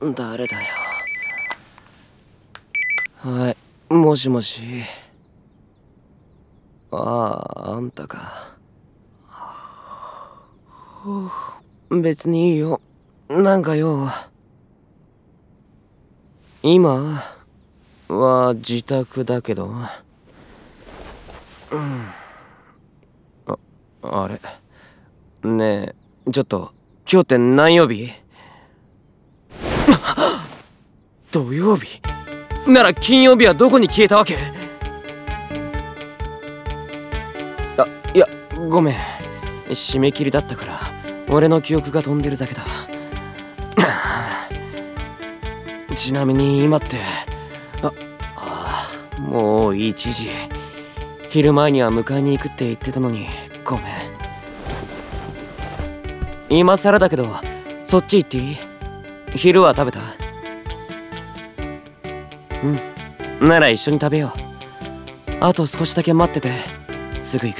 誰だよ。はい、もしもし。あんたか。別にいいよ。なんかよ、今は自宅だけど。あれねえ、ちょっと今日って何曜日？土曜日なら金曜日はどこに消えたわけ？いや、ごめん、締め切りだったから俺の記憶が飛んでるだけだ。ちなみに今ってもう1時。昼前には迎えに行くって言ってたのにごめん。今更だけどそっち行っていい？昼は食べた？なら一緒に食べよう。あと少しだけ待っててすぐ行く。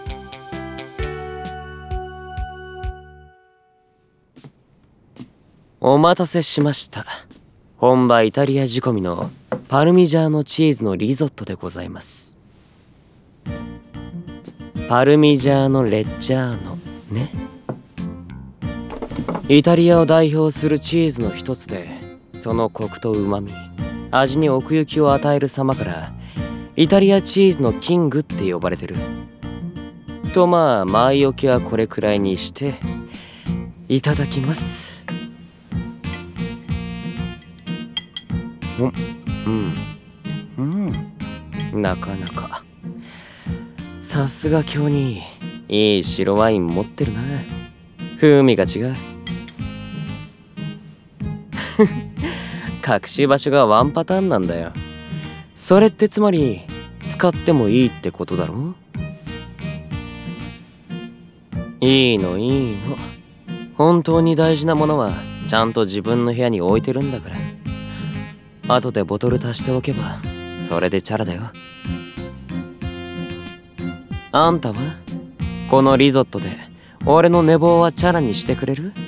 お待たせしました。本場イタリア仕込みのパルミジャーノチーズのリゾットでございます。パルミジャーノレッジャーノね。イタリアを代表するチーズの一つで、そのコクと旨味、味に奥行きを与える様からイタリアチーズのキングって呼ばれてる。とまあ前置きはこれくらいにしていただきます。なかなか。さすが今日にいい白ワイン持ってるな。風味が違う。隠し場所がワンパターンなんだよ。それってつまり使ってもいいってことだろ？いいのいいの。本当に大事なものはちゃんと自分の部屋に置いてるんだから。後でボトル足しておけばそれでチャラだよ。あんたはこのリゾットで俺の寝坊はチャラにしてくれる？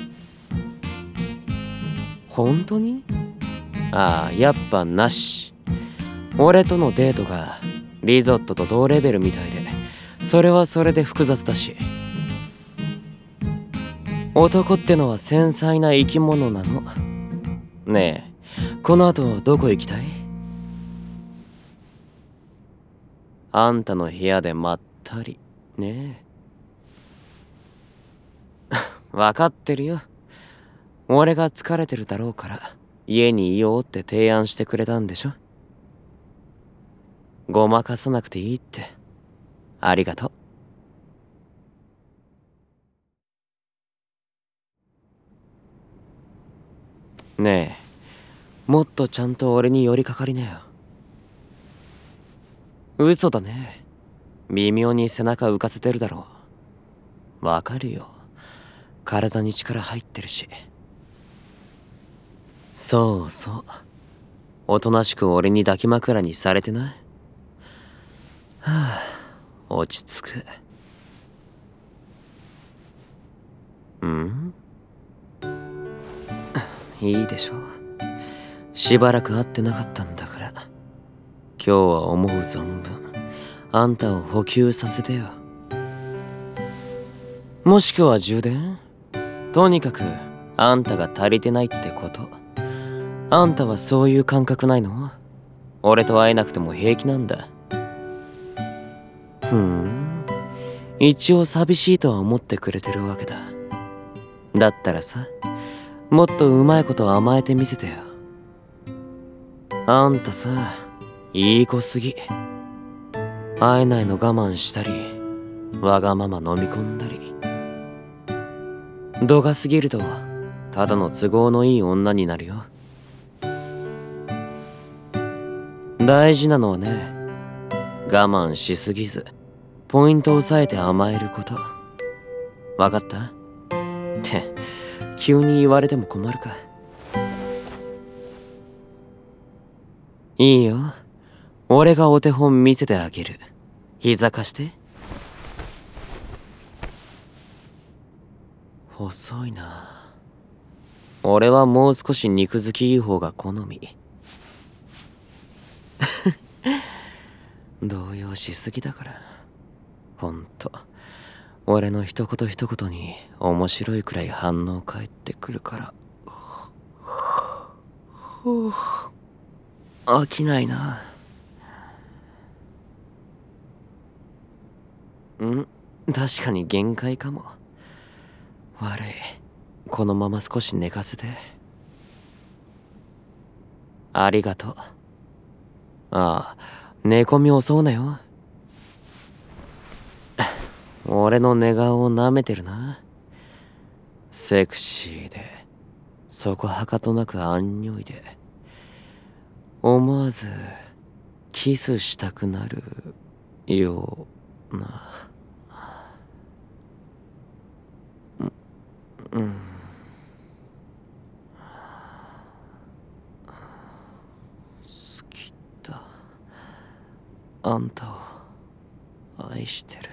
本当に？やっぱなし。俺とのデートがリゾットと同レベルみたいで、それはそれで複雑だし。男ってのは繊細な生き物なの。ねえ、この後どこ行きたい？あんたの部屋でまったりねえ。分かってるよ。俺が疲れてるだろうから家にいようって提案してくれたんでしょ。ごまかさなくていいって。ありがとう。ねえ、もっとちゃんと俺に寄りかかりなよ。嘘だね。微妙に背中浮かせてるだろう。わかるよ。体に力入ってるし。そうそう。おとなしく俺に抱き枕にされてない？落ち着く。いいでしょう。しばらく会ってなかったんだから、今日は思う存分あんたを補給させてよ。もしくは充電？とにかくあんたが足りてないってこと。あんたはそういう感覚ないの？俺と会えなくても平気なんだ。一応寂しいとは思ってくれてるわけだ。だったらさ、もっとうまいこと甘えてみせてよ。あんたさ、いい子すぎ。会えないの我慢したり、わがまま飲み込んだり。度が過ぎるとただの都合のいい女になるよ。大事なのはね、我慢しすぎずポイントを押さえて甘えること。わかった？って急に言われても困るか。いいよ、俺がお手本見せてあげる。膝貸して。細いな。 俺はもう少し肉付きいい方が好み。動揺しすぎだから。ほんと俺の一言一言に面白いくらい反応返ってくるから。飽きないな。確かに限界かも。悪い、このまま少し寝かせて。ありがとう。ああ、寝込み襲うなよ。俺の寝顔を舐めてるな。セクシーでそこはかとなくアンニョイで思わずキスしたくなるような。好きだ。あんたを愛してる。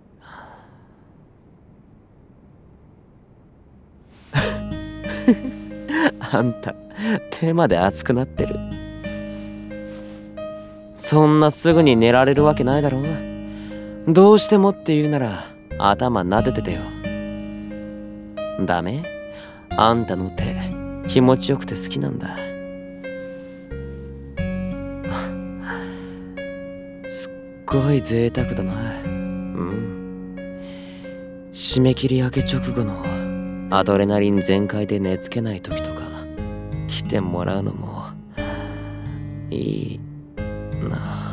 あんた手まで熱くなってる。そんなすぐに寝られるわけないだろ。どうしてもって言うなら頭撫でててよ。ダメ？あんたの手気持ちよくて好きなんだ。すっごい贅沢だな。締め切り明け直後のアドレナリン全開で寝つけない時とか来てもらうのもいいな。